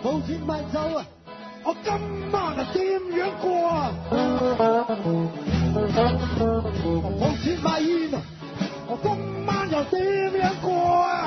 冇錢買酒啊！我今晚啊點樣過啊？冇錢買煙啊！我今晚又點樣過啊？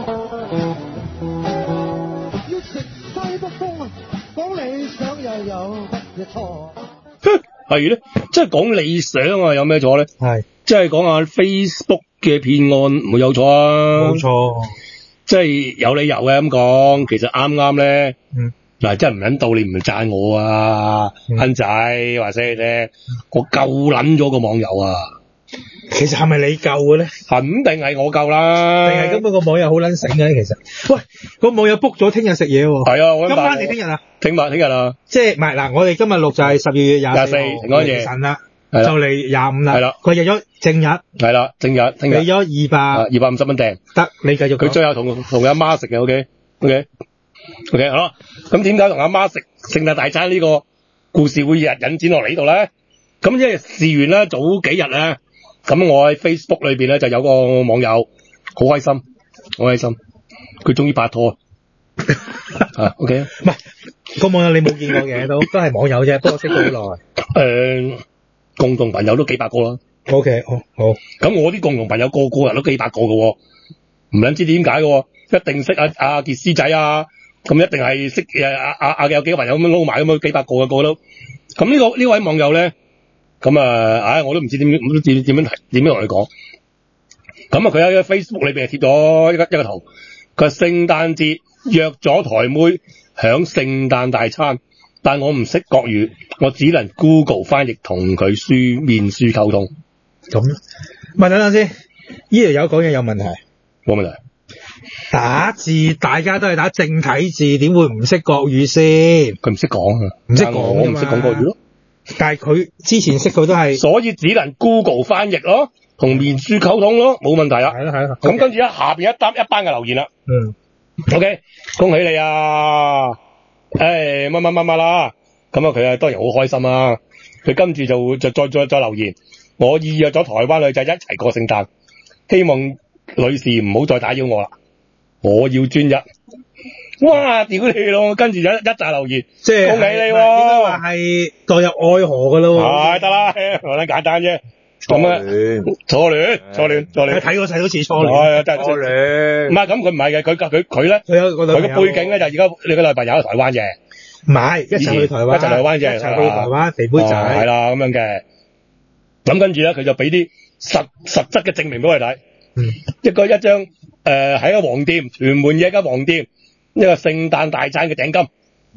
要食西北風啊！講理想又有乜嘢錯？ 係咧，即係講理想啊，有咩錯咧？ 係， 即係講下 Facebook 嘅騙案唔會有錯啊。 冇錯。 即係有理由嘅咁講，其實啱啱咧。嗱，真係唔撚到你唔讚我啊，亨仔，話聲你聽，我救撚咗個網友啊！ 其實係咪你救嘅咧？ 肯定係我救啦。 定係根本個網友好撚醒嘅咧？其實，喂，個網友 book 咗聽日食嘢喎。 係啊， 今晚定聽日啊？ 聽日啊。即係唔係嗱？我哋今日錄就係12月24 平安夜晨啦，就嚟25啦。 係啦， 佢入咗正日。係啦，正日，聽日。 俾咗250蚊訂。得，你繼續講。 佢最後同阿媽食嘅 ，OK，好啦。咁點解同阿媽食聖誕大餐呢個故事會引展落嚟呢度咧？咁因為事緣咧，早幾日咧，咁我喺 Facebook 裏邊咧就有個網友好開心，佢終於拍拖啊！OK， 唔係個網友你冇見過嘅，都係網友啫，不過識咗好耐。 共同朋友都幾百個啦。 OK，好。 咁我啲共同朋友個人都幾百個嘅喎，唔撚知點解嘅喎，一定識阿傑斯仔啊！咁一定係識有幾個朋友咁樣撈埋咁樣幾百個嘅個都。咁呢位網友咧，咁我都唔知點樣同佢講。咁佢喺 Facebook 裏邊貼咗一個圖，佢話聖誕節約咗台妹享聖誕大餐，但我唔識國語，我只能 Google 翻譯同佢面書溝通。 咁問等先，呢條友講嘢有問題？ 冇問題。 打字大家都係打正體字，點會唔識國語先？ 佢唔識講啊， 唔識講， 我唔識講國語咯。 但係佢之前識佢都係， 所以只能 Google 翻譯咯，同面書溝通咯，冇問題啊。係啦。咁跟住下邊一班嘅留言啦。OK， 恭喜你啊！乜啦。咁佢當然好開心啊。佢跟住就再留言，我已約咗台灣女仔一齊過聖誕，希望女士唔好再打擾我啦。我要專一，哇！屌你咯，跟住一紮留言， 即係恭喜你喎， 應該話係墮入愛河噶咯喎， 係得啦，好簡單啫，咁啊，初戀， 睇嗰世都似初戀， 係真係初戀，唔係咁佢唔係嘅，佢咧，佢個背景咧就而家你個女朋友喺台灣嘅， 唔係一齊去台灣， 一齊去台灣嘅， 一齊去台灣肥妹仔， 係啦咁樣嘅，咁跟住咧佢就俾啲實質嘅證明俾我哋睇。一張喺一個黃店，屯門嘅一間黃店，一個聖誕大餐嘅訂金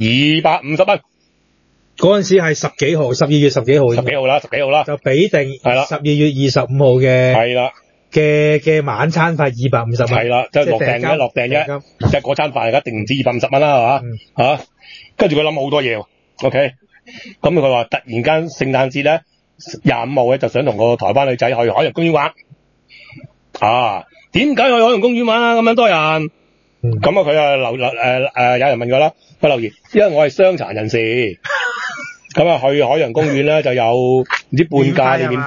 250蚊。 嗰陣時係12月十幾號啦，就俾定係啦，12月25號嘅係啦嘅晚餐費250蚊， 係啦，即係落訂啫，即係嗰餐飯一定唔止250蚊啦，係嘛嚇？跟住佢諗好多嘢 ，OK， 咁佢話突然間聖誕節咧25號咧就想同個台灣女仔去海洋公園玩。點解去海洋公園玩啊？咁樣多人，咁佢有人問佢啦，佢留言，因為我係傷殘人士，咁去海洋公園咧就有唔知半價定免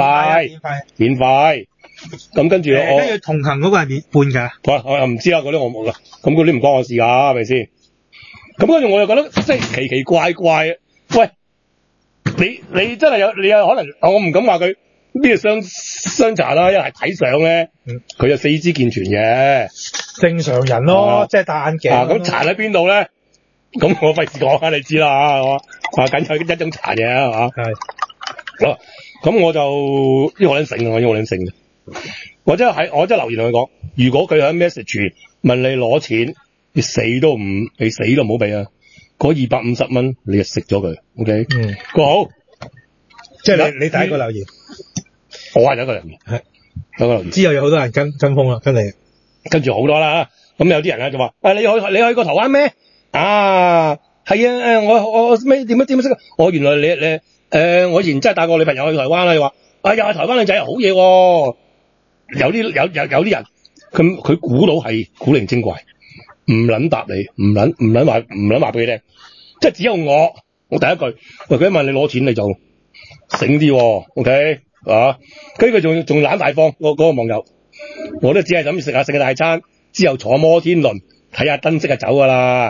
費，咁跟住我跟住同行嗰個係半價， 我又唔知啦，嗰啲我冇啦，咁嗰啲唔關我事㗎，係咪先？咁跟住我又覺得即係奇怪怪，喂，你真係有可能，我唔敢話佢。呢個傷殘啦，因為睇相咧，佢就四肢健全嘅， 正常人咯，即係戴眼鏡。 咁殘喺邊度咧？咁我費事講啦，你知啦，係嘛？僅有一種殘嘅係嘛？係。咁我就呢個好撚醒嘅，我真係留言同佢講，如果佢喺 message 問你攞錢，你死都唔好俾啊！嗰250蚊你就食咗佢 ，OK？ 佢好， 即係你第一個留言。 我係一個留言，有個留言之後有好多人跟風啦，跟住好多啦。咁有啲人咧就話：你去過台灣咩？係啊，我咩點樣識？我原來你我以前真係帶個女朋友去台灣啦。你話又係台灣女仔好嘢喎。有啲人佢估到係古靈精怪，唔撚答你，唔撚話俾你聽。即係只有我第一句，喂，佢問你攞錢你就醒啲喎 ，OK？跟住佢仲懶大方，嗰個網友，我都只係諗住食下大餐，之後坐摩天輪睇下燈飾就走噶啦。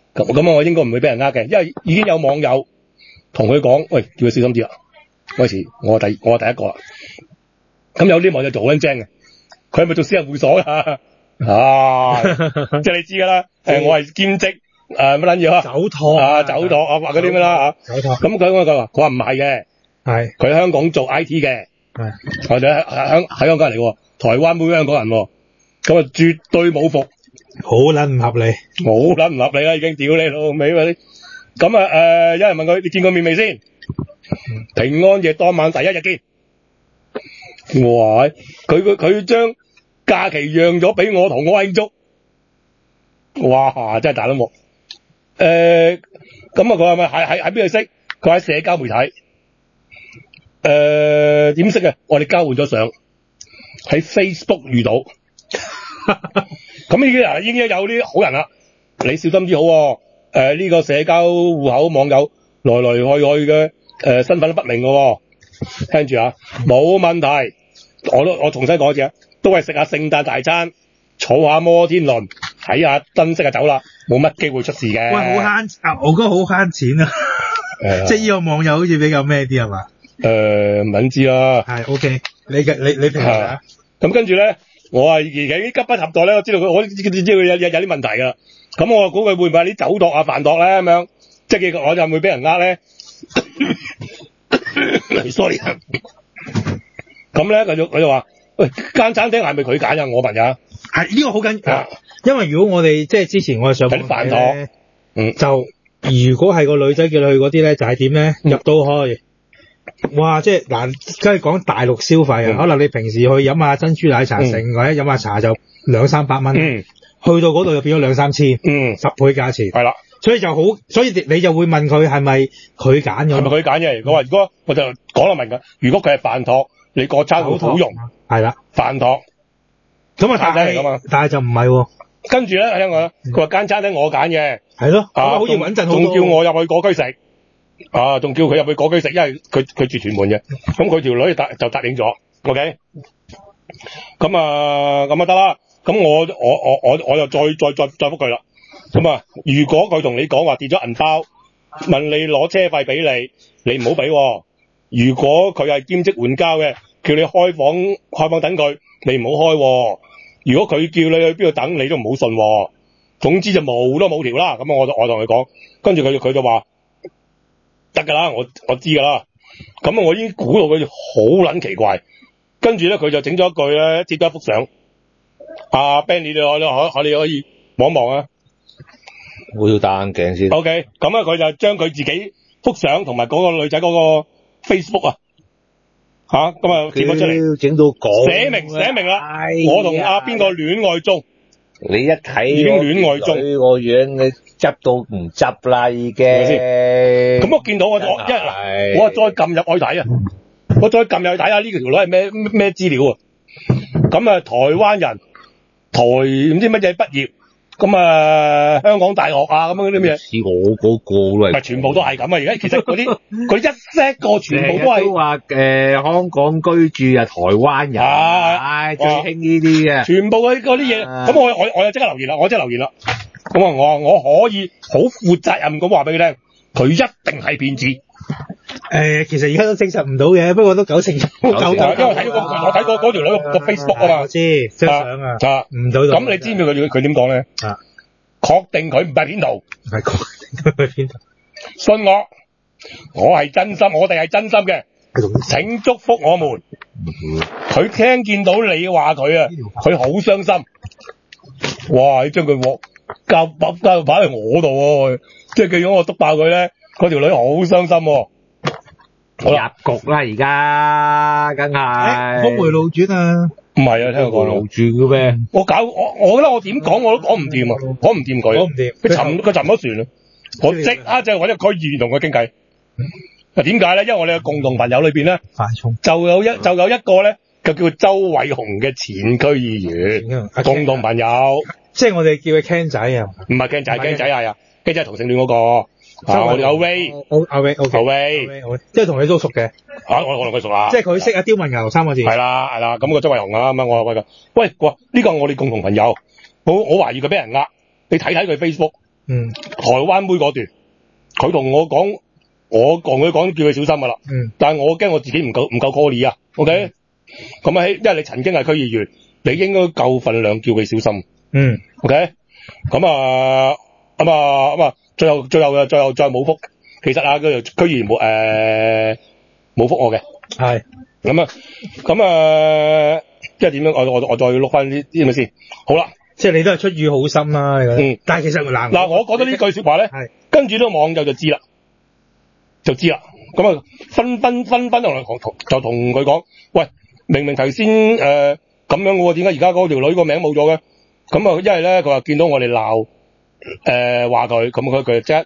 咁我應該唔會俾人呃嘅，因為已經有網友同佢講，喂，叫佢小心啲啦。嗰時我係第一個啦。咁有啲網友做好撚精嘅，佢係咪做私人會所㗎？即係你知㗎啦。我係兼職乜撚嘢啊？酒托啊，話嗰啲咩啦嚇。酒托。咁佢話唔係嘅，係佢香港做 IT 嘅，係或者喺香港人嚟喎，台灣妹香港人喎，咁啊絕對冇服，好撚唔合理啦，已經屌你老味嗰啲。咁啊有人問佢：你見過面未先？平安夜當晚第一日見。哇！佢將假期讓咗俾我同我慶祝。哇！真係大佬冇。咁啊，佢係咪喺邊度識？佢喺社交媒體。點識嘅？我哋交換咗相，喺 Facebook 遇到。咁已經有啲好人啦，你小心啲好喎。呢個社交戶口網友來來去去嘅身份都不明嘅喎。聽住啊，冇問題。我重新講一次啊，都係食下聖誕大餐，坐下摩天輪，睇下燈飾就走啦，冇乜機會出事嘅。 喂，好慳啊！我覺得好慳錢啊！即係呢個網友好似比較咩啲係嘛？ 唔撚知啦。係 OK， 你評價啊？ 咁跟住咧，我而家急不及待咧，我知道佢有啲問題㗎。咁我估佢會唔會係啲酒托啊、飯托咧咁樣？即係我就會俾人呃咧。sorry。咁咧，佢就話：喂，間餐廳係咪佢揀啊？我問呀。係呢個好緊要， 因為如果我哋即係之前我哋上網睇咧，就如果係個女仔叫你去嗰啲咧，就係點咧？入到去，哇！即係嗱，梗係講大陸消費啊，可能你平時去飲下珍珠奶茶或者飲下茶就200-300蚊，去到嗰度就變咗2-3千，10倍價錢。係啦，所以你就會問佢係咪佢揀嘅？係咪佢揀嘅？如果我就講啦明㗎，如果佢係飯托。你個餐好用，係啦，飯托，咁啊太抵嚟㗎嘛，但係就唔係喎。跟住咧，聽我，佢話間餐廳我揀嘅，係咯，好似穩陣好多，仲叫我入去果居食，仲叫佢入去果居食，因為佢住屯門嘅，咁佢條女就答應咗 ，OK， 咁啊得啦，咁我就再覆佢啦，咁啊，如果佢同你講話跌咗銀包，問你攞車費俾你唔好俾。如果佢係兼職援交嘅，叫你開房等佢，你唔好開。如果佢叫你去邊度等，你都唔好信。總之就冇都冇條啦。咁我同佢講，跟住佢就話得㗎啦，我知㗎啦。咁我已經估到佢好撚奇怪。跟住咧，佢就整咗一句咧，截咗一幅相。阿 Ben， 你可以望一望啊。我要戴眼鏡先。OK， 咁佢就將佢自己幅相同埋嗰個女仔嗰個 Facebook 啊，咁啊貼咗出嚟，整到講寫明啦，我同阿邊個戀愛中，你一睇已經戀愛中，個樣你執到唔執啦已經，咁我見到我再撳入去睇啊，我再撳入去睇下呢條女係咩資料啊，咁啊台灣人，唔知乜嘢畢業。咁香港大學啊，咁樣嗰啲咩？似我嗰個啦，全部都係咁啊！而家其實嗰啲一 set 個全部都係都話香港居住啊，台灣人，最興呢啲嘅，全部嗰啲嘢。咁我就即刻留言啦，咁我可以好負責任咁話俾佢聽，佢一定係騙子。其實而家都證實唔到嘅，不過都9成9，因為我睇過嗰條女個 Facebook 啊嘛，我知張相啊，唔到。咁你知唔知佢點講咧？確定佢唔係騙徒，係確定佢係騙徒。信我係真心，我哋係真心嘅，請祝福我們。佢聽見到你話佢啊，佢好傷心。哇！你將佢交擺喺我度喎，即係如果我督爆佢咧，嗰條女好傷心喎。好啦，入局啦而家，梗係峰回路轉啊！唔係啊，聽我講路轉嘅咩？我覺得我點講我都講唔掂啊，講唔掂佢，講唔掂。佢沉咗船啊！我即刻就揾咗區議員同佢傾偈。點解咧？因為我哋嘅共同朋友裏邊咧，就有一個咧，就叫周偉雄嘅前區議員，共同朋友。即係我哋叫佢 Ken 仔啊？唔係 Ken 仔係啊，Ken 仔係同性戀嗰個。我哋阿 Ray，即係同你都熟嘅。我同佢熟啦。即係佢識阿刁文牛3個字。係啦，咁個周偉雄啊，咁我喂，呢個係我哋共同朋友，我懷疑佢俾人呃，你睇佢 Facebook， 台灣妹嗰段，佢同我講，我同佢講叫佢小心噶啦。但係我驚我自己唔夠 call 啊。OK，咁因為你曾經係區議員，你應該夠份量叫佢小心。OK， 咁最後冇覆。其實啊，佢區議員冇覆我嘅。 係。 咁即係點樣？我再碌翻啲咁先。好啦， 即係你都係出於好心啦。你覺得但係其實嗱， 我覺得呢句說話咧，跟住啲網友就知啦。咁啊，紛紛就同佢講，喂，明明頭先咁樣嘅喎，點解而家嗰條女個名冇咗嘅？咁啊，因為咧佢話見到我哋鬧話佢，咁佢即刻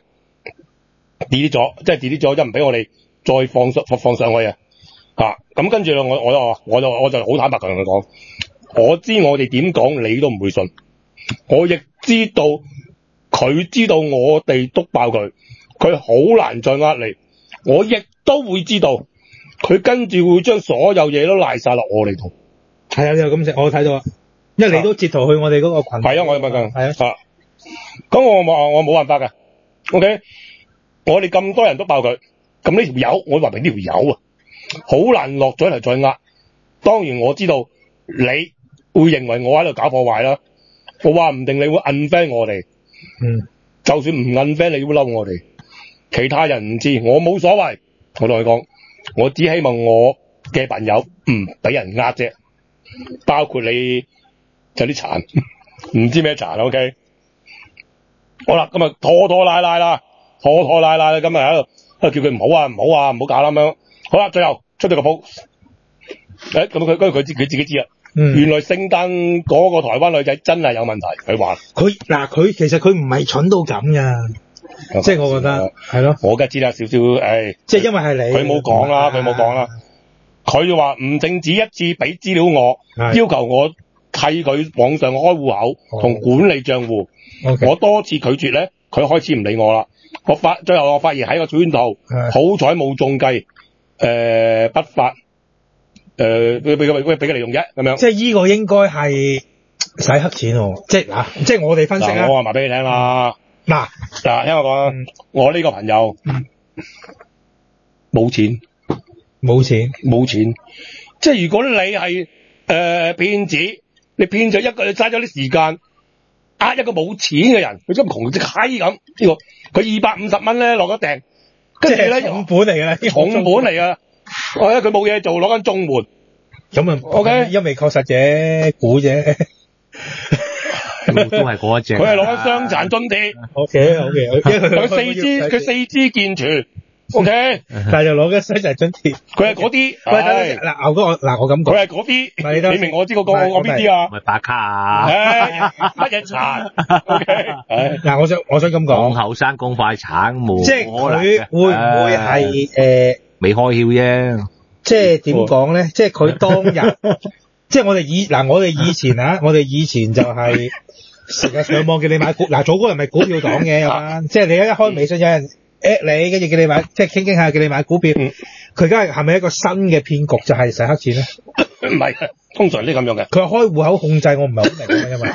delete 咗，即係 delete 咗，即係唔俾我哋再放上去啊！咁跟住咧，我就好坦白同佢講，我知我哋點講你都唔會信，我亦知道佢知道我哋督爆佢好難再呃你，我亦都會知道佢跟住會將所有嘢都賴晒落我哋度。 係啊，你又咁食，我睇到啊，因為你都截圖去我哋嗰個群。 係啊，我有問佢。係啊。咁我冇辦法㗎。OK， 我哋咁多人都爆佢，咁呢條友，我話明呢條友啊，好難落咗嚟再呃。當然我知道你會認為我喺度搞破壞啦，我話唔定你會 unfriend 我哋。就算唔 unfriend 你會嬲我哋，其他人唔知，我冇所謂。我同佢講，我只希望我嘅朋友唔俾人呃啫，包括你有啲殘，唔知咩殘 OK。好啦，咁啊拖拉拉啦，今日喺度叫佢唔好搞啦咁樣。好啦，最後出咗個 post， 咁佢自己知啦。原來聖誕嗰個台灣女仔真係有問題，佢話佢其實佢唔係蠢到咁噶，即係我覺得係咯。 我梗係知啦，少少即係因為係你， 佢冇講啦，佢就話唔淨止一次俾資料我，要求我替佢網上開戶口同管理賬戶。我多次拒絕咧，佢開始唔理我啦。最後我發現喺個圈套，好彩冇中計，不法。俾佢利用啫，咁樣。 即係呢個應該係洗黑錢喎，即係我哋分析啊。 我話埋俾你聽啦。嗱，聽我講，我呢個朋友冇錢，即係如果你係騙子，你騙咗你嘥咗啲時間，呃一個冇錢嘅人，佢真係窮隻閪咁。呢個佢250蚊咧落咗訂，跟住咧重本嚟嘅啦， 重本嚟啊！佢冇嘢做，攞緊綜援， 咁啊 ，OK， 因為確實啫，估啫， 都係嗰一隻。 佢係攞緊傷殘津貼 ，OK， 佢四肢健全 ，OK， 但係就攞緊傷殘津貼， 佢係嗰啲。 嗱，牛哥，我咁講， 佢係嗰啲，你明我知我邊啲啊？ 咪白卡啊？ 乜嘢殘 ？OK， 嗱，我想咁講， 後生咁快橙冇， 即係佢會唔會係未開竅啫， 即係點講咧？即係佢當日，即係我哋以前就係成日上網叫你買股，早嗰日咪股票黨嘅有班，即係你一開微信有人 at 你，跟住叫你買，即係傾下叫你買股票。佢而家係咪一個新嘅騙局，就係洗黑錢咧？ 唔係，通常都咁樣嘅。 佢開戶口控制我唔係好明嘅，因為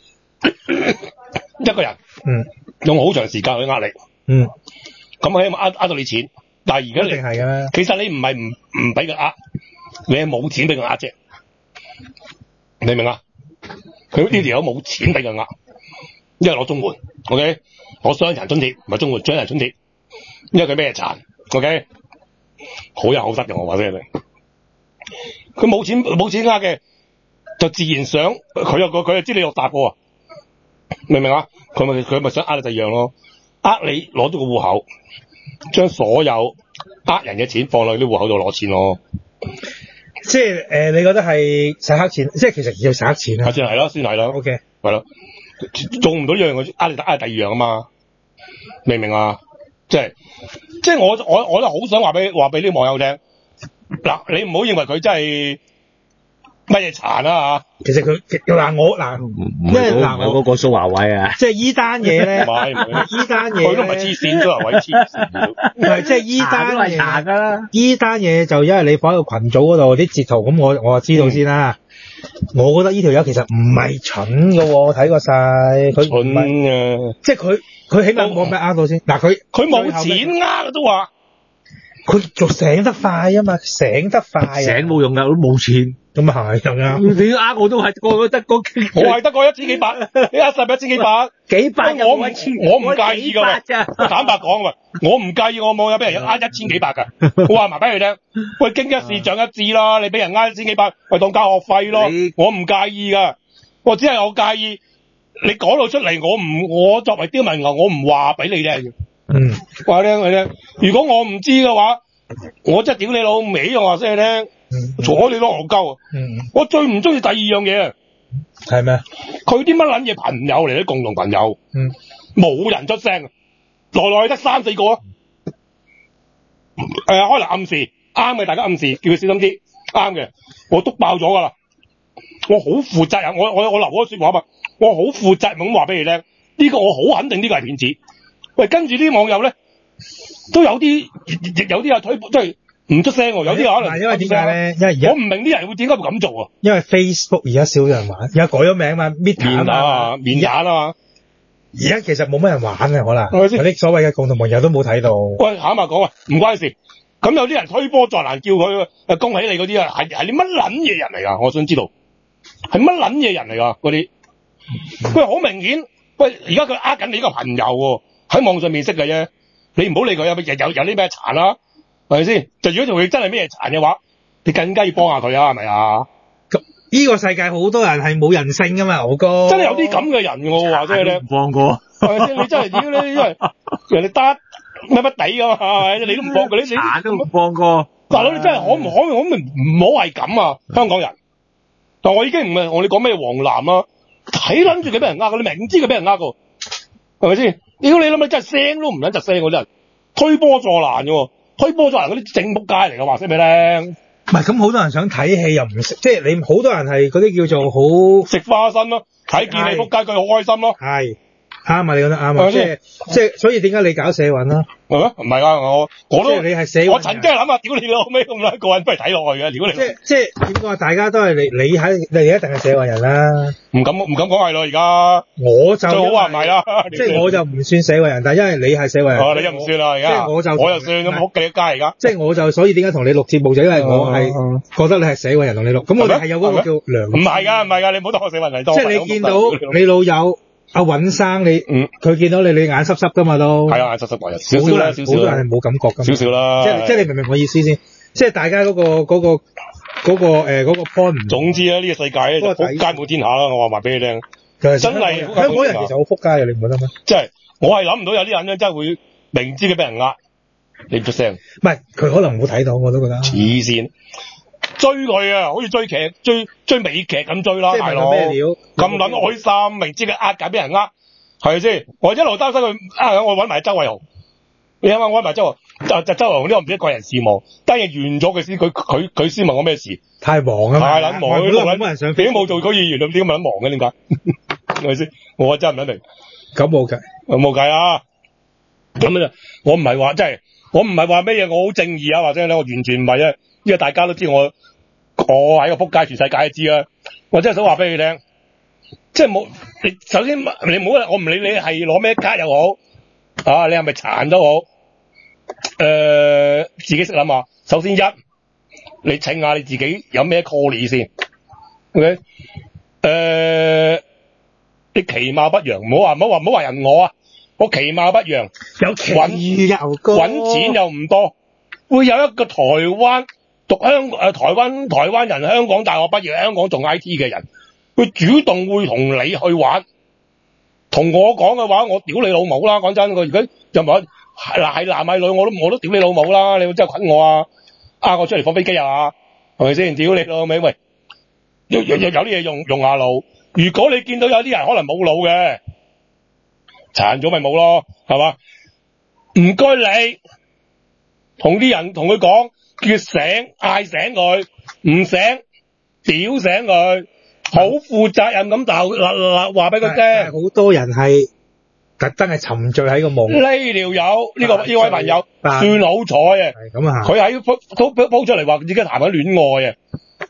一個人用好長時間去呃你，咁希望呃到你錢。但係而家一定係㗎啦。 其實你唔係唔俾佢呃，你係冇錢俾佢呃啫。你明唔明啊？佢呢條友冇錢俾佢呃，因為攞綜援 ，OK， 攞傷殘津貼，唔係綜援，傷殘津貼，因為佢咩殘 ，OK， 好有口德嘅我話俾你聽。佢冇錢呃嘅，就自然想佢又知你有答過啊，明唔明啊？佢咪想呃你第二樣咯，呃你攞咗個戶口。將所有呃人嘅錢放落啲戶口度攞錢咯， 即係你覺得係洗黑錢，即係其實要洗黑錢啊？ 算係啦 ，OK， 係咯，做唔到呢樣嘢，呃你第二樣啊嘛，明唔明啊？即係我都好想話俾啲網友聽，嗱，你唔好認為佢真係乜嘢殘啊嚇！ 其實佢因為嗰個蘇華偉啊， 即係依單嘢咧，依單嘢佢都唔係黐線，蘇華偉黐線， 唔係即係依單嘢殘㗎啦。依單嘢就因為你放喺個群組嗰度啲截圖，咁我就知道先啦。 我覺得呢條友其實唔係蠢㗎喎，睇過晒佢蠢啊！ 即係佢起碼冇咩呃到先。嗱佢冇錢呃都話， 佢仲醒得快啊嘛，醒得快啊！ 醒冇用㗎，都冇錢。 咁啊係咁樣。 你呃我都係個得個， 我係得個一千幾百，你呃實一千幾百， 幾百我唔介意㗎喎。坦白講喎，我唔介意，我冇有俾人呃一千幾百㗎。我話埋俾你聽，喂，經一事長一智啦，你俾人呃一千幾百，喂當交學費咯。我唔介意㗎，我只係我介意你講到出嚟，我作為刁民牛，我唔話俾你聽。話聽你聽，如果我唔知嘅話，我真係屌你老味，我話聲你聽。坐你攞戇鳩啊！我最唔中意第二樣嘢係咩？ 佢啲乜撚嘢朋友嚟，啲共同朋友，冇人出聲，來得3、4個啊！可能暗示啱嘅，大家暗示叫佢小心啲，啱嘅，我篤爆咗㗎啦！我好負責任，我留嗰說話嘛，我好負責任咁話俾你聽，呢個我好肯定呢個係騙子。喂，跟住啲網友咧，都有啲有推即係。唔出聲喎，有啲可能因為點解咧？因為而家我唔明啲人會點解會咁做啊？ 因為 Facebook 而家少人玩，而家改咗名嘛 ，Meta 啊， 面眼啊嘛。 而家其實冇乜人玩嘅，可能係咪先？ 嗰啲所謂嘅共同朋友都冇睇到。 喂，坦白講喂，唔關事。咁有啲人推波助瀾，叫佢恭喜你嗰啲啊，係你乜撚嘢人嚟㗎？我想知道係乜撚嘢人嚟㗎？嗰啲喂好明顯，喂而家佢呃緊你個朋友喎，喺網上面識嘅啫，你唔好理佢有啲咩殘啦。係咪先？就如果同佢真係咩殘嘅話，你更加要幫下佢啊，係咪啊？ 呢個世界好多人係冇人性噶嘛，豪哥。真係有啲咁嘅人喎，話真係咧。唔放過。係咪先？你真係屌你，因為人哋得乜乜地噶嘛，係咪？你都唔放過，你殘都唔放過。大佬，你真係可唔好係咁啊！香港人。但我已經唔係我哋講咩黃藍啊，睇撚住佢俾人呃㗎，你明知佢俾人呃㗎，係咪先？屌你諗你真係聲都唔撚窒聲嗰啲人，推波助瀾嘅喎。推波助瀾嗰啲正仆街嚟嘅，話聲俾你聽。唔係咁，好多人想睇戲又唔識，即係你好多人係嗰啲叫做好食花生咯，睇見你仆街佢好開心咯。係啱啊，你講得啱啊，即係所以點解你搞社運啦？係咩？唔係啊，我都即係你係社運。我曾經諗下，屌你老味咁撚過癮，不如睇落去嘅。屌你！即係點講啊？大家都係你一定係社運人啦。唔敢講係咯，而家我就最好話唔係啦。即係我就唔算社運人，但係因為你係社運人。哦，你又唔算啦，而家。即係我就算咁好計一街而家。即係我就所以點解同你錄節目就因為我係覺得你係社運人同你錄。咁我哋係有嗰個叫良。唔係㗎，你唔好當我社運人多。即係你見到你老友。阿尹生佢見到你眼濕濕噶嘛都係啊，眼濕濕話少少啦，少少好多人係冇感覺噶，少少啦。即係你明唔明我意思先？即係大家嗰個 point。總之啊，呢個世界咧就仆街滿天下啦，我話埋俾你聽。真係香港人其實好仆街嘅，你唔覺得咩？即係我係諗唔到有啲人咧真係會明知佢俾人呃，你唔出聲。唔係佢可能冇睇到，我都覺得。黐線。追佢啊，好似追美劇咁追啦，大佬咩料咁撚開心，明知佢呃緊俾人呃，係咪先？我一路擔心佢呃，我揾埋周偉豪，你諗下我揾埋周豪，周偉豪呢個唔知貴人事務，單嘢完咗佢先，佢先問我咩事？太忙啊嘛，太撚忙，佢冇人想，自己冇做區議員，點解咁撚忙嘅？點解？係咪先？我真係唔撚明。咁冇計，冇計啊！咁啊，我唔係話即係，我唔係話咩嘢，我好正義啊，或者咧，我完全唔係啊。因為大家都知我喺個仆街，全世界都知啦。我真係想話俾你聽，即係冇你首先你唔好，我唔理你係攞咩卡又好，啊你係咪殘都好，自己識諗下。首先你請下你自己有咩 call 先 ，OK？ 你其貌不揚，唔好話人我啊，我其貌不揚，有奇又高，揾錢又唔多，會有一個台灣。讀台灣人香港大學畢業，香港做 IT 嘅人，佢主動會同你去玩，同我講嘅話，我屌你老母啦！講真，佢如果任何係男係女，我都屌你老母啦！你真係捆我啊！我出嚟放飛機啊！係咪先？屌你老味！喂，有啲嘢用下腦。如果你見到有啲人可能冇腦嘅，殘咗咪冇咯，係嘛？唔該你同啲人同佢講。叫醒，嗌醒佢，唔醒，屌醒佢，好負責任咁話俾佢聽。好多人係特登係沉醉喺個夢。呢條友呢位朋友算好彩啊！咁啊，佢喺鋪出嚟話自己談緊戀愛啊！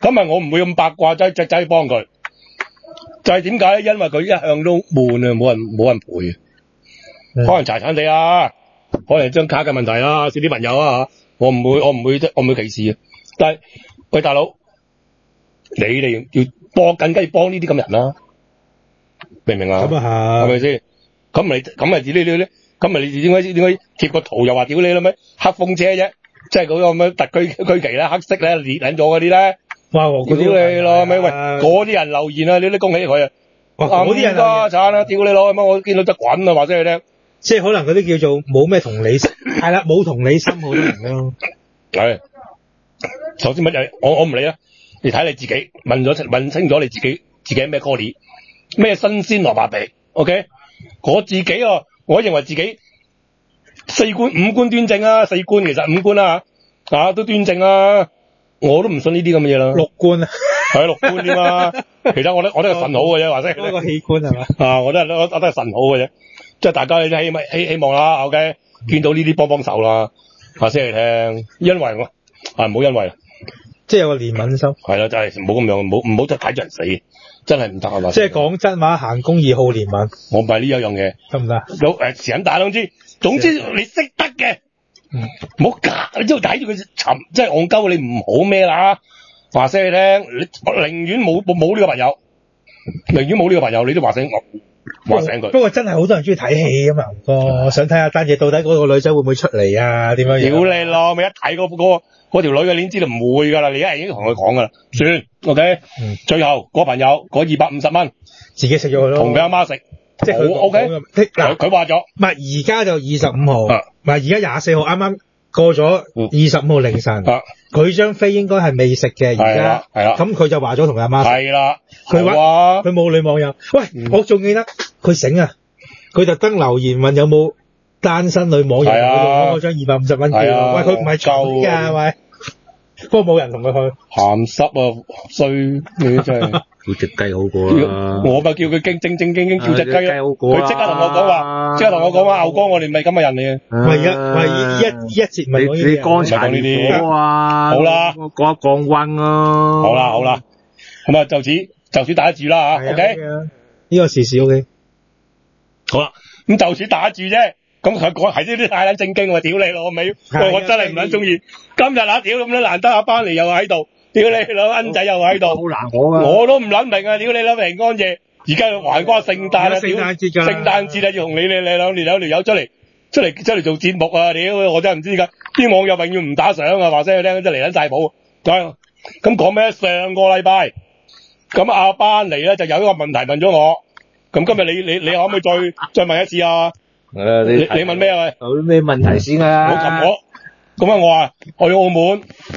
咁啊，我唔會咁八卦，走去幫佢。就係點解咧？因為佢一向都悶啊，冇人陪。可能柴產地啊，可能張卡嘅問題啦，少啲朋友啊，我唔會歧視啊。但係喂，大佬，你哋要更加要幫呢啲咁人啦，明唔明啊？ 咁啊係咪先？咁咪你點解貼個圖又話屌你啦咩？黑風車啫，即係嗰個咁樣特區旗咧，黑色咧裂緊咗嗰啲咧。 哇！ 屌你咯，咪喂嗰啲人留言啊，你都恭喜佢啊！ 嗰啲人家產啊，屌你咯，咁我見到得滾啊，話聲佢聽。 即係可能嗰啲叫做冇咩同理心，係啦，冇同理心好多人咯。係， 首先乜嘢？我唔理啦，你睇你自己，問清楚你自己咩 call 咩新鮮蘿蔔皮 ，OK？ 我自己我認為自己五官端正啊，四官其實五官啊都端正啊，我都唔信呢啲咁嘅嘢啦。 六官啊， 係六官添嘛？其實我都係神好嘅啫，話聲。 嗰個器官係嘛？ 我都係神好嘅啫。即係大家希望啦 ，OK， 見到呢啲幫手啦，話聲嚟聽，因為唔好因為， 即係有個憐憫心。係啦，就係唔好咁樣，唔好就睇住人死，真係唔得啊嘛。 即係講真話，行公義好憐憫。 我唔係呢一樣嘢， 得唔得？ 時間大總之你識得嘅，唔好假，你只要睇住佢即係戇鳩，你唔好咩啦。話聲你聽，我寧願冇呢個朋友，你都話聲我。話醒佢。 不過真係好多人中意睇戲啊嘛，牛哥，我想睇下單嘢到底嗰個女仔會唔會出嚟啊？點樣？ 屌你咯！咪一睇嗰條女嘅，你知道唔會噶啦，你而家已經同佢講噶啦，算 OK。最後嗰朋友嗰250蚊， 自己食咗佢咯， 同佢阿媽食，即係佢 OK。嗱，佢話咗， 唔係而家就25號，唔係而家24號，啱啱過咗25號凌晨，佢張飛應該係未食嘅，而家係啦，咁佢就話咗同佢阿媽食， 係啦， 佢話佢冇女網友，喂，我仲記得佢醒啊，佢特登留言問有冇單身女網友用嗰張250蚊票，喂，佢唔係蠢㗎，喂，不過冇人同佢去， 鹹濕啊，衰你真係。 叫隻雞好過啦， 我咪叫佢正經叫隻雞咯。佢即刻同我講話，牛哥，我哋唔係咁嘅人嚟嘅。 喂，一節咪講呢啲， 你乾柴呢啲啊， 好啦， 我講降溫啊。 好啦，咁啊就此打住啦吓 ，OK？ 呢個時事 OK。 好啦，咁就此打住啫。咁佢講係呢啲太撚正經喎，屌你老味，我真係唔撚中意。今日屌咁撚難得阿班尼又喺度。屌你老恩仔又喺度， 好難講啊！ 我都唔諗明啊！屌你老平安夜，而家橫跨聖誕啦， 聖誕節啊，要同你兩條友出嚟做節目啊！屌，我真係唔知㗎，啲網友永遠唔打賞啊，話聲佢聽，真係嚟緊晒譜。咁講咩？上個禮拜咁阿班尼咧就有一個問題問咗我，咁今日你可唔可以再問一次啊？你問咩啊？ 有啲咩問題先啊？ 唔好撳我。咁我話去澳門。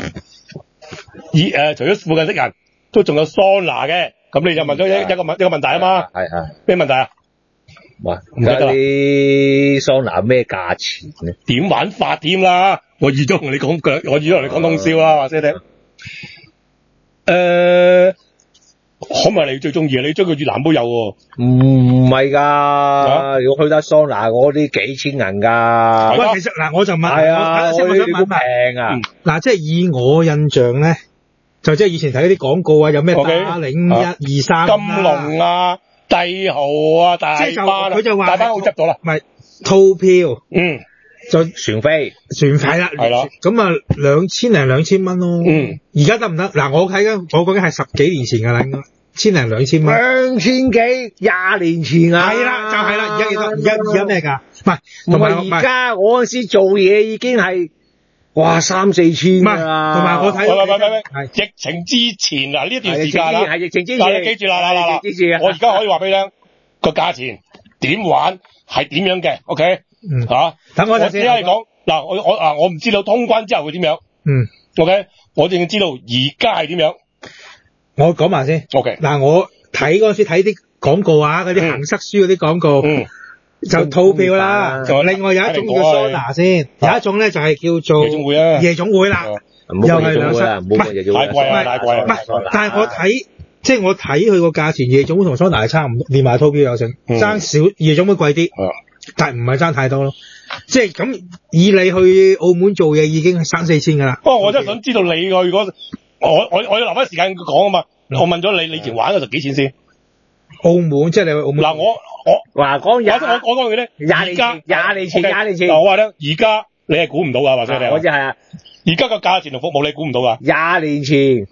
除咗附近識人，都仲有桑拿嘅，咁你就問咗一個問題啊嘛， 係咩問題啊？ 哇，而家啲桑拿咩價錢咧？ 點玩法添啦？我預咗同你講通宵啦，話聲你聽。可唔係你最中意啊？你追佢越南都有喎。 唔係㗎，如果去得桑拿嗰啲幾千銀㗎。 喂，其實嗱，我就問， 係啊，我想問平啊。 嗱，即係以我印象咧，就即係以前睇嗰啲廣告啊，有咩打領1、2、3 金龍啊、帝豪啊、大班啊， 佢就話大班我執咗啦， 唔係套票，就船飛啦，係啦，咁啊2000零2000蚊咯，而家得唔得？嗱，我講緊係10幾年前㗎啦，應該1000零2000蚊 ，2000幾20年前啊， 係啦，就係啦，而家幾多？而家咩㗎？唔係而家我嗰陣時做嘢已經係哇3、4千㗎啦， 同埋我睇疫情之前嗱呢一段時間啦， 係疫情之前， 但你記住啦，我而家可以話俾你聽個價錢點玩係點樣嘅 ，OK？ 等我只係講嗱，我唔知道通關之後會點樣，OK？我淨係知道而家係點樣。 我講埋先 ，OK？ 嗱，我睇嗰陣時睇啲廣告啊，嗰啲行塞書嗰啲廣告，就套票啦。另外有一種叫桑拿先，有一種咧就係叫做夜總會啊，夜總會啦，又係兩室，唔係太貴啊，太貴啊， 唔係，但係我睇佢個價錢，夜總會同桑拿係差唔多，連埋套票有剩，爭少夜總會貴啲。但係唔係爭太多咯，即係咁以你去澳門做嘢已經係3、4千㗎啦。 不過我真係想知道你去嗰我要留翻時間講啊嘛。我問咗你以前玩嗰時幾錢先？ 澳門即係你去澳門。 嗱我講嘅咧， 廿年前。 嗱我話咧，而家你係估唔到㗎，話俾你聽。 我知係啊。 而家個價錢同服務你估唔到㗎。 廿年前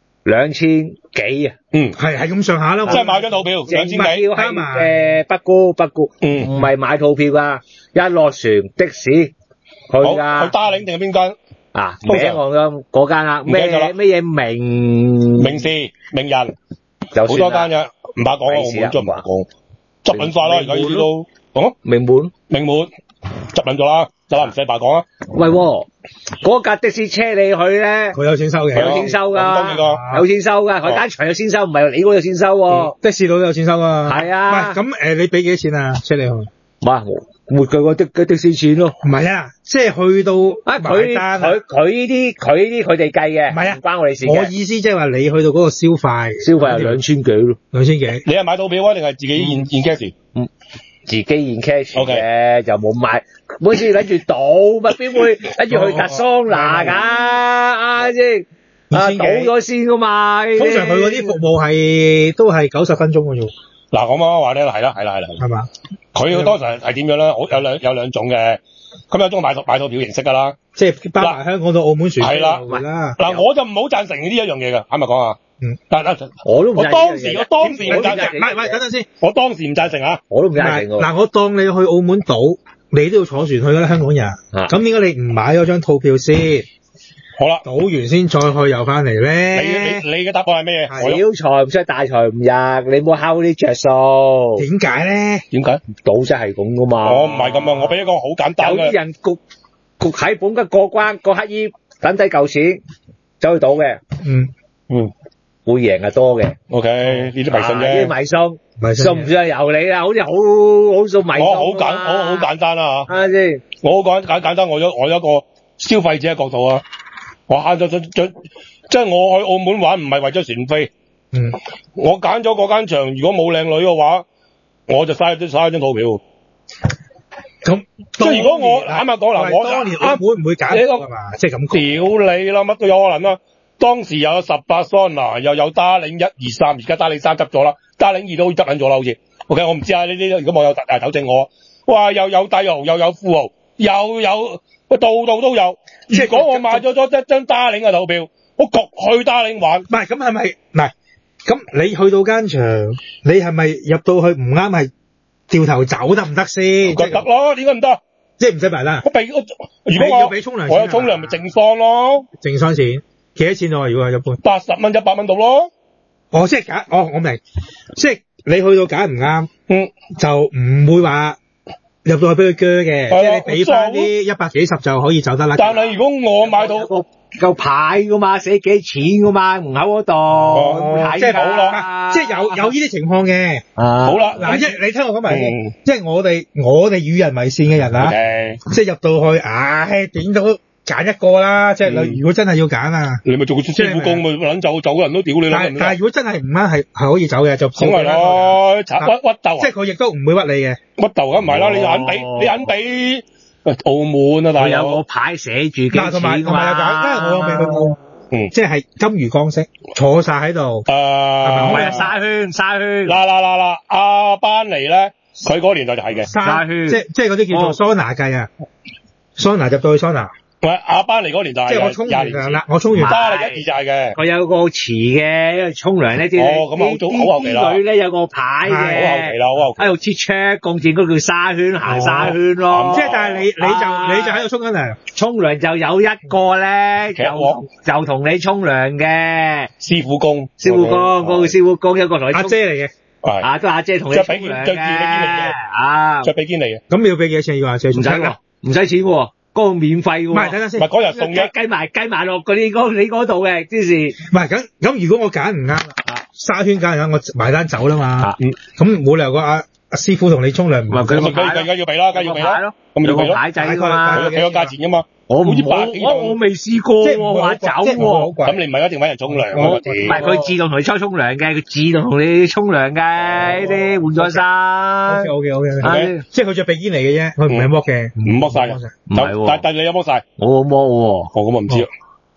2000幾啊？ 係咁上下啦。 即係買張套票2000幾。 加埋北姑，唔係買套票㗎，一落船的士去㗎。 去打領定係邊間？ 啊，名我嗰間啊，咩嘢名事名人， 好多間嘅，唔怕講啊，澳門真係唔怕講，執撚晒啦，而家呢啲都，名門執撚咗啦，就話唔使白講啊。 喂，嗰架的士車你去咧， 佢有錢收嘅， 有錢收㗎，有錢收㗎，佢間場有錢收，唔係你嗰度有錢收， 的士佬都有錢收啊。 係啊。 咁你俾幾多錢啊？車你去？ 冇佢個的士錢咯。 唔係啊，即係去到佢呢啲佢哋計嘅， 唔係啊， 唔關我哋事嘅。 我意思即係話你去到嗰個消費係2000幾咯 ，2000幾。 你係買到票啊，定係自己現 cash？ 自己現 cash 嘅，就冇買。每次諗住賭，咪邊會諗住去特桑拿㗎？即係賭咗先㗎嘛。 通常佢嗰啲服務都係90分鐘㗎啫。 嗱，我媽話咧，係啦， 係嘛？ 佢當時係點樣咧？有兩種嘅，咁有種買套票形式㗎啦， 即係包埋香港到澳門船。 係啦，嗱，我就唔好贊成呢一樣嘢㗎，係咪講啊？但我當時唔贊成， 唔係，等陣先， 我當時唔贊成啊， 我都唔贊成。 嗱，我當你去澳門島，你都要坐船去㗎啦，香港人。咁點解你唔買咗張套票先？ 好啦， 賭完先再去遊翻嚟咧。 你嘅答案係咩？ 小財唔出大財唔入，你冇敲啲着數。 點解咧？ 點解？ 賭真係咁噶嘛？ 我唔係咁啊，我俾一個好簡單嘅。 有啲人焗喺本吉過關，個乞衣等低嚿錢走去賭嘅。會贏係多嘅。 OK，呢啲迷信啫。 呢啲迷信唔算係由你啦，好似好數迷信。 我好簡單啦嚇。 啱先。 我好簡單，我有一個消費者嘅角度啊。我慳咗即係我去澳門玩唔係為咗船飛，我揀咗嗰間場，如果冇靚女嘅話，我就嘥張套票。 咁即係如果我啱啱講嗱，我當年會唔會揀㗎嘛？即係咁屌你啦，乜都有可能啦。當時有18桑拿，又有Darling 1、2、3，而家Darling 3執咗啦，Darling 2都執緊咗啦，好似。OK， 我唔知啊，呢啲如果網友糾正我，哇，又有帝豪，又有富豪，又有。度都有。如果我買咗一張Darling嘅套票，我焗去Darling玩。 唔係咁係咪？唔係咁你去到間場，你係咪入到去唔啱係掉頭走得唔得先？ 得咯，點解唔得？ 即係唔使埋啦。 如果我要俾沖涼，我有沖涼咪淨桑咯。 淨桑錢幾多錢喎？如果係一般 80蚊、100蚊度咯。 即係揀我明，即係你去到揀唔啱，就唔會話。入到去俾佢鋸嘅，即係你俾翻啲100幾十就可以走得啦。 但係如果我買到嚿牌噶嘛，寫幾錢噶嘛，門口嗰度， 即係冇啦，即係有呢啲情況嘅。 好啦， 嗱，你聽我講埋先，即係我哋與人為善嘅人啊，即係入到去，點都揀一個啦。即係如果真係要揀啊，你咪做個師傅工咪撚走人都屌你啦。但係如果真係唔啱係可以走嘅，就咁咪咯，屈鬥。 即係佢亦都唔會屈你嘅。 屈鬥梗唔係啦，你肯俾澳門啊，大佬有個牌寫住幾錢同埋有講，因為我未去過，即係金魚缸式坐晒喺度， 係咪沙圈？ 嗱，阿班尼咧，佢嗰年代就係嘅沙圈， 即係嗰啲叫做桑拿計啊，桑拿入到去桑拿。 喂，阿班尼嗰年代即係我沖完涼啦，我沖完 Darling 1、2就係嘅。 佢有個池嘅，因為沖涼呢啲好後期啦。 啲女咧有個牌嘅， 好後期啦，好後期。 喺度切車共戰嗰叫沙圈，行沙圈咯。 即係但係你就喺度沖緊涼， 沖涼就有一個咧，就同你沖涼嘅師傅工， 嗰個師傅工一個同你阿姐嚟嘅， 都阿姐同你沖涼嘅， 着比堅尼嘅。 咁你要俾幾多錢要阿姐？ 唔使喎，唔使錢喎。嗰個免費喎， 唔係等陣先， 唔係嗰日送嘅， 計埋落你嗰度嘅，即是唔係咁如果我揀唔啱啦，沙圈揀唔啱，我埋單走啦嘛，咁冇理由個阿師傅同你沖涼，唔係佢梗要俾啦，梗要俾啦，咁咪要俾咯， 牌仔㗎嘛， 佢有價錢㗎嘛。 我未試過喎，話走喎， 咁你唔係一定揾人沖涼唔係佢自動同你沖涼嘅，佢自動同你沖涼嘅呢啲換咗衫。 OK，即係佢着比堅尼嘅啫，佢唔係剝嘅， 唔剝晒嘅，唔係，但你有剝晒？ 我冇剝喎， 咁我唔知啊。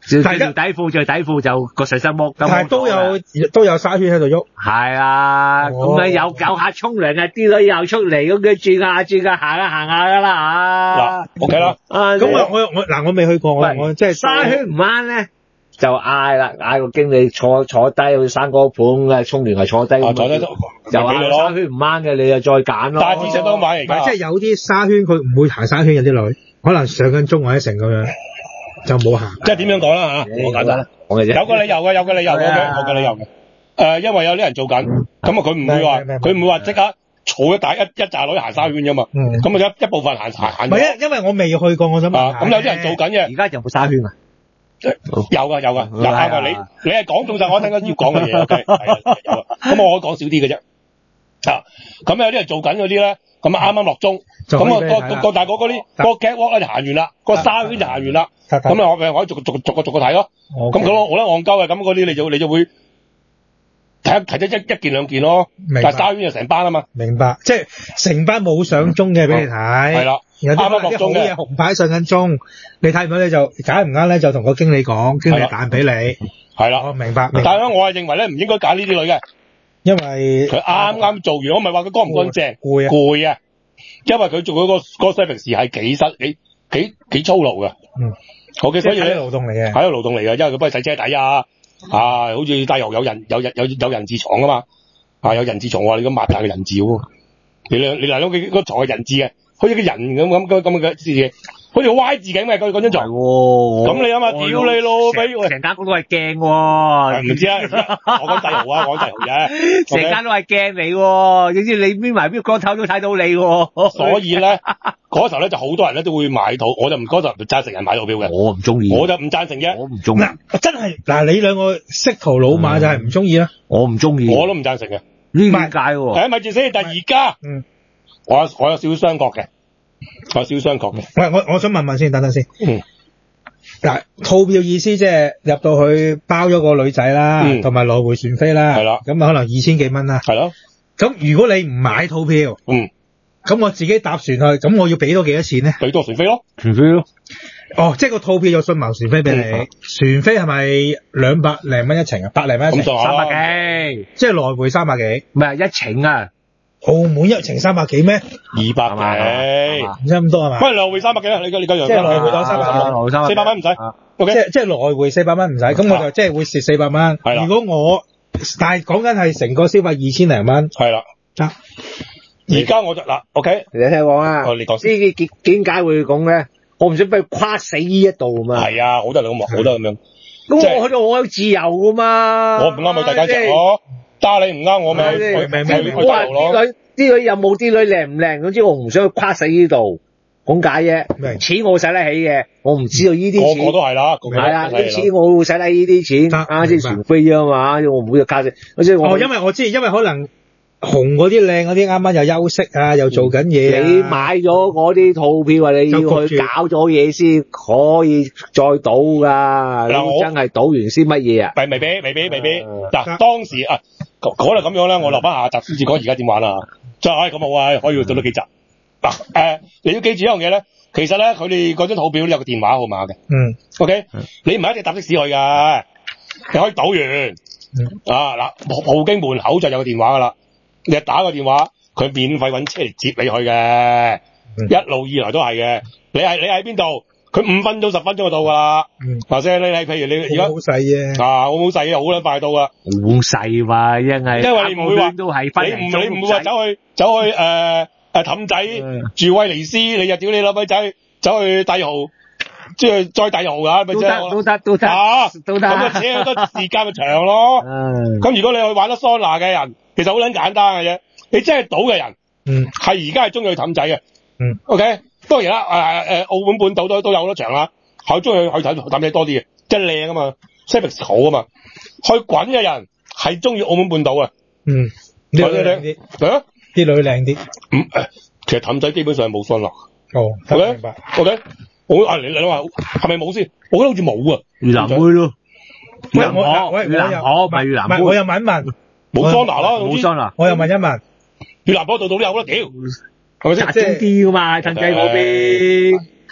着條底褲就個上身剝， 但係都有沙圈喺度喐。 係啊，咁啊有客沖涼啊，啲女又出嚟咁佢轉下行下噶啦嗱 OK 啦。 咁我未去過，我即係沙圈唔啱咧，就嗌個經理坐低好似生果盤啊，沖完係坐低。 坐低就話沙圈唔啱嘅，你就再揀咯。 但係之前都買嚟㗎。 即係有啲沙圈佢唔會行沙圈，有啲女可能上緊鐘或者成咁樣。就冇行， 即係點樣講啦嚇？我簡單，有個理由嘅，有個理由嘅。因為有啲人做緊，咁啊佢唔會話即刻儲一紮女行沙圈㗎嘛。咁啊一部分行。唔係因為我未去過，我想問。 咁有啲人做緊嘅。 而家有冇沙圈啊？ 有㗎。你係講中曬我聽緊要講嘅嘢，OK？係啊，有啊。咁我可以講少啲嘅啫。咁有啲人做緊嗰啲咧，咁啱啱落鐘，咁個大個嗰啲個 catwalk 咧就行完啦，個沙圈就行完啦。咁啊，我可以逐個睇咯。咁佢我覺得戇鳩嘅，咁嗰啲你就會睇咗一件兩件咯。但係沙圈就成班啊嘛。 明白，即係成班冇上鐘嘅俾你睇。係啦，啱啱落鐘嘅紅牌上緊鐘，你睇唔到你就揀唔啱咧，就同個經理講，經理揀俾你。係啦，我明白。 但係咧，我係認為咧唔應該揀呢啲女嘅， 因為佢啱啱做完，我唔係話佢乾唔乾淨，攰啊，因為佢做嗰個 service 係幾粗魯嘅。OK， 所以咧勞動嚟嘅， 係一個勞動嚟嘅，因為佢幫你洗車底啊，好似大油有人字床噶嘛，有人字床喎，你咁擘大個人字喎，你嗱嗰個床係人字嘅，好似個人咁嘅字嘅，好似 Y 字咁嘅嗰張床。咁你諗下，屌你老味， 成間屋都係鏡喎。 唔知啊，我講帝豪啊，講帝豪啫。 成間都係鏡嚟喎，總之你搣埋邊個光頭都睇到你喎。 所以咧，嗰時候咧就好多人咧都會買套，我就嗰時候唔贊成人買套票嘅。 我唔中意。 我就唔贊成啫。 我唔中意。 真係嗱，你兩個識途老馬就係唔中意啦。 我唔中意。 我都唔贊成嘅。 點解喎？ 咪住先，但係而家，我有少少商榷嘅。喂， 我想問先，等等先。嗱，套票意思即係入到去包咗個女仔啦，同埋來回船飛啦。係啦。咁可能2000幾蚊啦。係咯。咁如果你唔買套票，咁我自己搭船去，咁我要俾多幾多錢咧？ 俾多船飛咯。 船飛咯。哦，即係個套票有信謀船飛俾你，船飛係咪200零蚊一程啊？100零蚊一程。 300幾。 即係來回300幾。 唔係一程啊。 澳門一程300幾咩 ？200幾， 唔使咁多係嘛？ 喂，來回300幾啦，你即係來回當300幾 ，400蚊唔使。 OK，即係來回400蚊唔使，咁我就即係會蝕400蚊。 係啦。 如果但係講緊係成個消費2000零蚊。 係啦。而家我就嗱 ，OK， 你聽講啊。 你講先。 呢點解會咁咧？我唔想俾佢跨死呢一度嘛。 係啊，好多人咁，好多咁樣。 咁我去到我有自由噶嘛。 我唔啱去大家食我。打你唔啱我咪去我話啲女有冇啲女靚唔靚？總之我唔想去跨死呢度，咁解啫。錢我使得起嘅，我唔知道呢啲錢。 個都係啦， 係啊，啲錢我會使得呢啲錢。啱先船飛啊嘛，我唔會跨死。 因為我知，因為可能紅嗰啲靚嗰啲啱啱又休息啊，又做緊嘢。 你買咗嗰啲套票啊，你要去搞咗嘢先可以再賭㗎。你真係賭完先乜嘢啊？ 未必。嗱，當時啊。講就咁樣啦，我留翻下集先至講而家點玩啦。即係咁好啊，可以做多幾集。嗱，你要記住一樣嘢咧，其實咧佢哋嗰張套票都有個電話號碼嘅。OK，你唔係一定搭的士去㗎，你可以賭完。嗱，葡京門口就有個電話㗎啦，你打個電話，佢免費揾車嚟接你去嘅，一路以來都係嘅。你喺邊度？佢5分鐘10分鐘就到㗎啦。或者你譬如你而家好細啫。 好細好撚快到啊。 好細嘛，因為你唔會話都係分你唔會話走去氹仔住威尼斯，你又屌你老味仔走去帝豪，即係再帝豪㗎，咪即係都得。 咁啊，扯好多時間咪長咯。咁如果你去玩得桑拿嘅人，其實好撚簡單嘅啫。你真係賭嘅人，係而家係中意去氹仔嘅。OK。當然啦，澳門半島都有好多場啦，係中意去睇氹仔多啲嘅，即係靚啊嘛 service 好啊嘛，去滾嘅人係中意澳門半島啊。啲女靚啲，啲女靚啲。其實氹仔基本上冇桑拿。OK，明白。OK，你諗下係咪冇先？我覺得好似冇啊。 越南妹咯，越南河咪越南妹。 我又問一問， 冇桑拿啦， 冇桑拿。 我又問一問， 越南河度都有啦，屌。 集中啲噶嘛，氹仔嗰邊。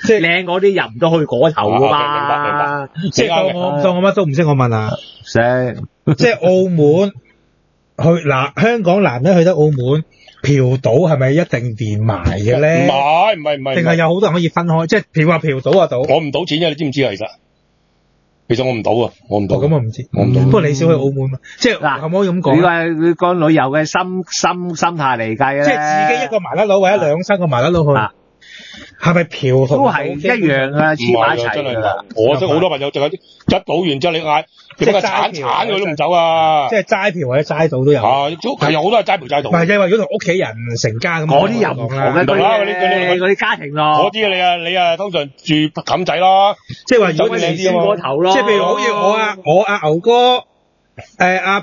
即係靚嗰啲入唔到去嗰頭噶嘛。 明白。 即係當我乜都唔識，我問下， 識即係澳門去香港男人去得澳門嫖賭係咪一定連埋嘅咧？ 唔係， 定係有好多人可以分開，即係嫖賭啊賭。 我唔賭錢嘅，你知唔知啊？其實我唔賭啊，我唔賭。 咁我唔知， 我唔賭。 不過你少去澳門嘛，即係嗱，可唔可以咁講？ 你話佢講旅遊嘅心態嚟計咧， 即係自己一個麻甩佬或者兩三個麻甩佬去。係咪嫖都係一樣啊，黐埋一齊㗎。 我識好多朋友，就係一賭完之後你嗌，點解鏟佢都唔走啊？ 即係齋嫖或者齋賭都有。 係有好多係齋嫖齋賭。 唔係，即係話如果同屋企人成家咁， 嗰啲又唔同嘅，嗰啲家庭咯。 嗰啲你啊通常住冚仔咯。 即係話如果你轉過頭咯， 即係譬如好似我牛哥，阿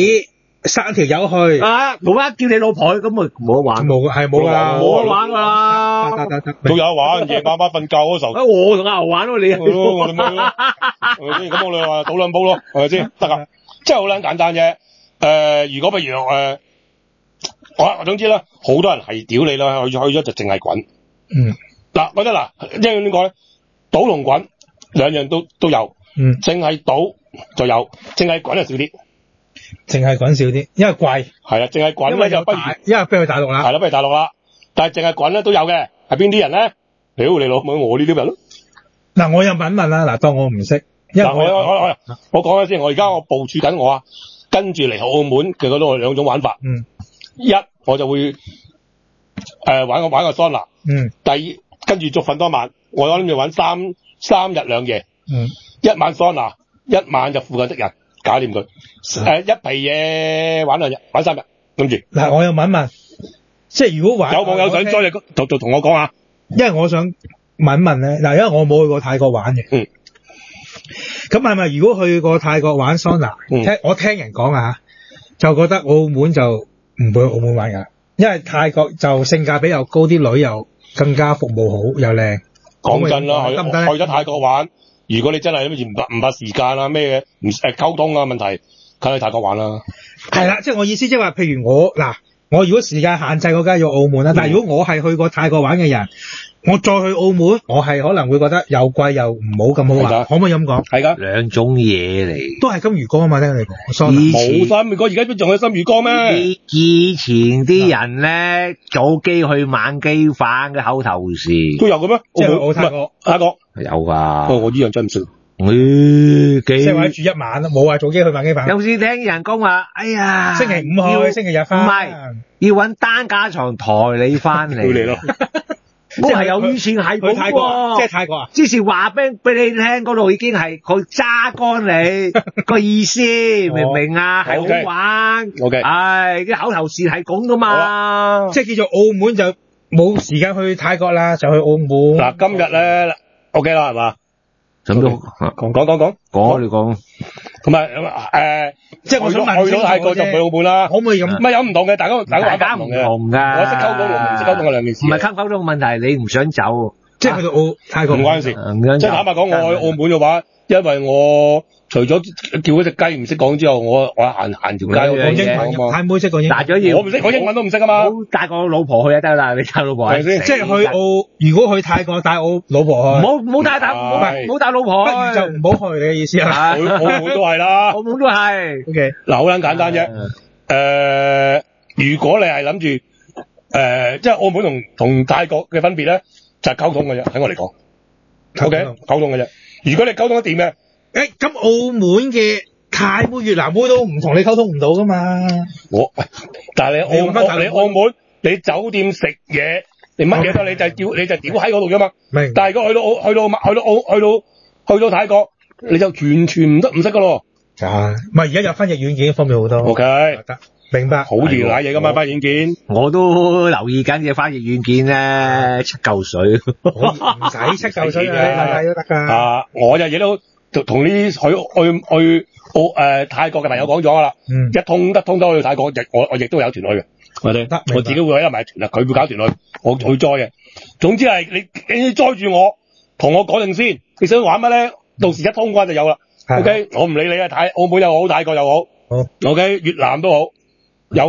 Benny。3條友去冇得叫你老婆去，咁咪冇得玩。 冇㗎冇得玩㗎啦。 得，都有得玩，夜晚瞓覺嗰時候。 我同阿牛玩咯，你。 我哋咪咯，係咪先？咁我哋話賭兩煲咯，係咪先？得㗎，真係好撚簡單啫。如果譬如我總之啦，好多人係屌你啦，去咗就淨係滾。嗱，我覺得因為點講咧？賭同滾兩樣都有。淨係賭就有，淨係滾就少啲。 淨係滾少啲，因為貴。 係啦，淨係滾咧就不如， 因為不如去大陸啦。 係啦，不如大陸啦。但係淨係滾咧都有嘅，係邊啲人咧？屌你老母，我呢啲人咯。嗱，我又問啦，嗱，當我唔識，因為我講下先，我而家部署緊我跟住嚟澳門嘅嗰度兩種玩法。一我就會玩個桑拿。第二跟住再瞓多晚，我諗住玩三日2夜。一晚桑拿，一晚就附近的人。搞掂佢，一皮嘢玩2日，玩3日，諗住。 嗱，我又問，即係如果玩有網友想再就同我講下， 因為我想問咧，嗱，因為我冇去過泰國玩嘅。咁係咪如果去過泰國玩桑拿，我聽人講啊，就覺得澳門就唔會去澳門玩㗎，因為泰國就性價比又高，啲旅遊更加服務好又靚。 講真啦，去咗泰國玩。如果你真係唔怕時間啊咩嘅溝通啊問題，梗係去泰國玩啦。係啦，即係我意思，即係話，譬如我如果時間限制，我梗係要澳門啦。但係如果我係去過泰國玩嘅人，我再去澳門，我係可能會覺得又貴又唔好咁好玩。可唔可以咁講？係㗎， 兩種嘢嚟。都係金魚缸啊嘛，聽你講。 冇金魚缸，而家邊仲有金魚缸咩？ 以前啲人咧，早機去晚機返嘅口頭禪都有嘅咩？ 即係我泰國有㗎。 我呢樣真唔信。 即係話住一晚咯，冇話早機去晚機返。 有時聽人講話，哎呀， 星期5去，星期日返。 唔係，要搵單架床抬你返嚟。 你咯。 即係有以前係咁喎， 即係泰國啊！ 之前話俾你聽嗰度已經係佢揸乾你個意思，明唔明啊？係好玩。係啲口頭禪係咁噶嘛。 即係叫做澳門就冇時間去泰國啦，就去澳門。 嗱，今日咧 OK 啦，係嘛？ 咁都講你講。咁啊即係我想問，去到泰國就唔去澳門啦。 可唔可以咁？ 唔係有唔同嘅，大家玩法唔同嘅。我識溝通同唔識溝通係兩件事。 唔係溝通問題，你唔想走， 即係去到泰國唔關事。即係坦白講，我去澳門嘅話，因為我除咗叫嗰隻雞唔識講之後，我行條街講英文啊嘛。 太妹識講英文， 大咗要我唔識講英文都唔識啊嘛。 帶個老婆去就得啦，你帶老婆去。 即係去澳，如果去泰國帶我老婆去， 唔好帶老婆去， 不如就唔好去。你嘅意思係？ 澳門都係啦， 澳門都係。 OK， 嗱好撚簡單啫。如果你係諗住即係澳門同泰國嘅分別咧，就係溝通嘅啫。喺我嚟講，OK，溝通嘅啫。如果你溝通得掂嘅， 咁澳門嘅泰妹、越南妹都唔同你溝通唔到噶嘛？ 但係你澳門，你酒店食嘢，你乜嘢都你就屌喺嗰度啫嘛。明。但係如果去到泰國，你就完全唔識噶咯。 唔係而家有翻譯軟件方便好多。 OK， 得明白。 好易瀨嘢噶嘛翻譯軟件。 我都留意緊嘅翻譯軟件咧，7嚿水。 唔使7嚿水啊，都得㗎。 我就嘢都同啲去泰國嘅朋友講咗㗎啦。一通得去泰國，我亦都有團去嘅。我自己會喺度買團啊，佢會搞團去，我去載嘅。總之係你載住我，同我講定先，你想玩乜咧？到時一通關就有啦。OK， 我唔理你啊，澳門又好，泰國又好，OK， 越南都好，有㗎啦。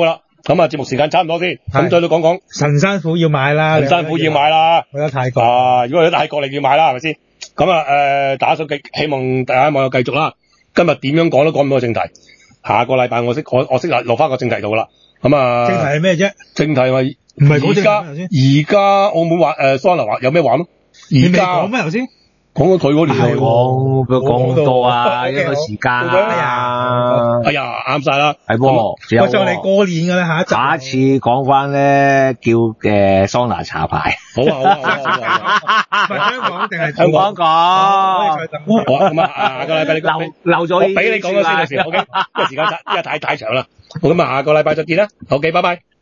咁啊，節目時間差唔多先，咁再都講講神山虎要買啦， 神山虎要買啦， 去咗泰國啊，如果去咗泰國你要買啦，係咪先？咁啊，打咗希望大家網友繼續啦。今日點樣講都講唔到正題，下個禮拜我識落翻個正題度啦。咁啊， 正題係咩啫？ 正題咪唔係講正題而家澳門話桑拿話有咩玩咯？ 而家講咩頭先？ 講咗佢嗰年係講咁多啊，一個時間啊， 哎呀，啱晒啦， 係喎， 我就嚟過年㗎啦， 下一次講翻咧，叫桑拿茶牌， 好啊， 香港定係香港講， 咁啊，下個禮拜你漏咗， 我俾你講咗先嘅時候，OK，因為時間因為太長啦，好咁啊，下個禮拜再見啦，OK，拜拜。